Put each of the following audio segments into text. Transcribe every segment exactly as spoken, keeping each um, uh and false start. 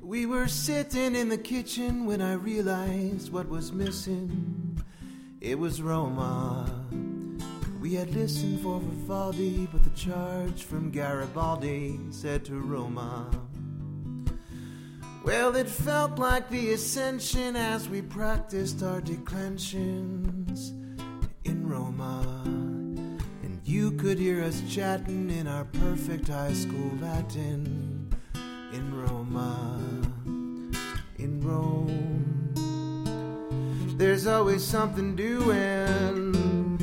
We were sitting in the kitchen when I realized what was missing. It was Roma. We had listened for Vivaldi, but the charge from Garibaldi said to Roma. Well, it felt like the ascension as we practiced our declensions in Roma. And you could hear us chatting in our perfect high school Latin in Roma, in Rome. There's always something doing,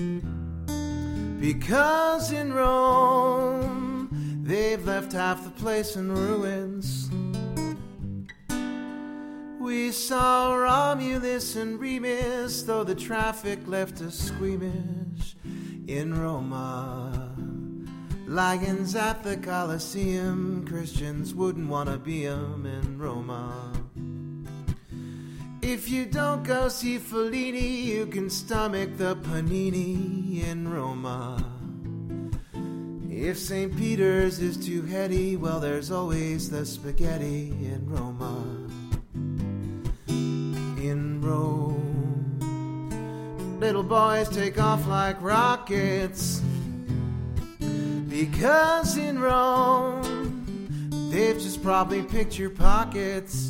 because in Rome they've left half the place in ruins. We saw Romulus and Remus, though the traffic left us squeamish in Roma. Lions at the Colosseum, Christians wouldn't want to be 'em in Roma. If you don't go see Fellini, you can stomach the panini in Roma. If Saint Peter's is too heady, well, there's always the spaghetti in Roma. In Rome, little boys take off like rockets, because in Rome they've just probably picked your pockets.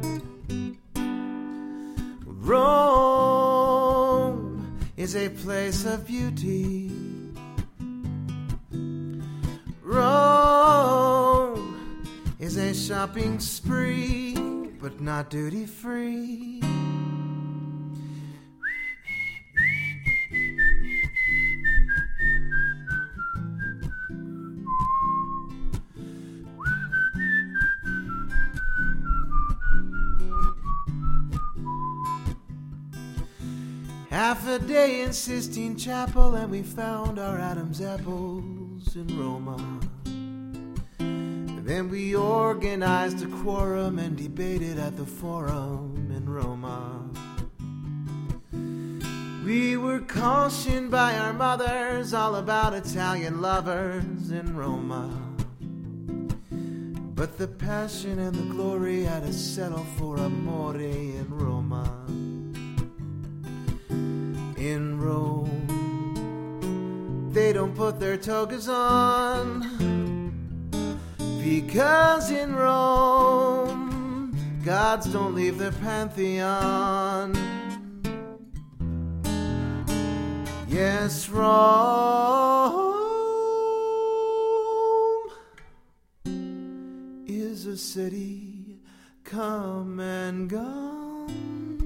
Rome is a place of beauty. Rome is a shopping spree, but not duty free. Half a day in Sistine Chapel, and we found our Adam's apples in Roma. Then we organized a quorum and debated at the forum in Roma. We were cautioned by our mothers all about Italian lovers in Roma. But the passion and the glory had to settle for amore in Roma. In Rome, they don't put their togas on, because in Rome, gods don't leave their pantheon. Yes, Rome is a city come and gone.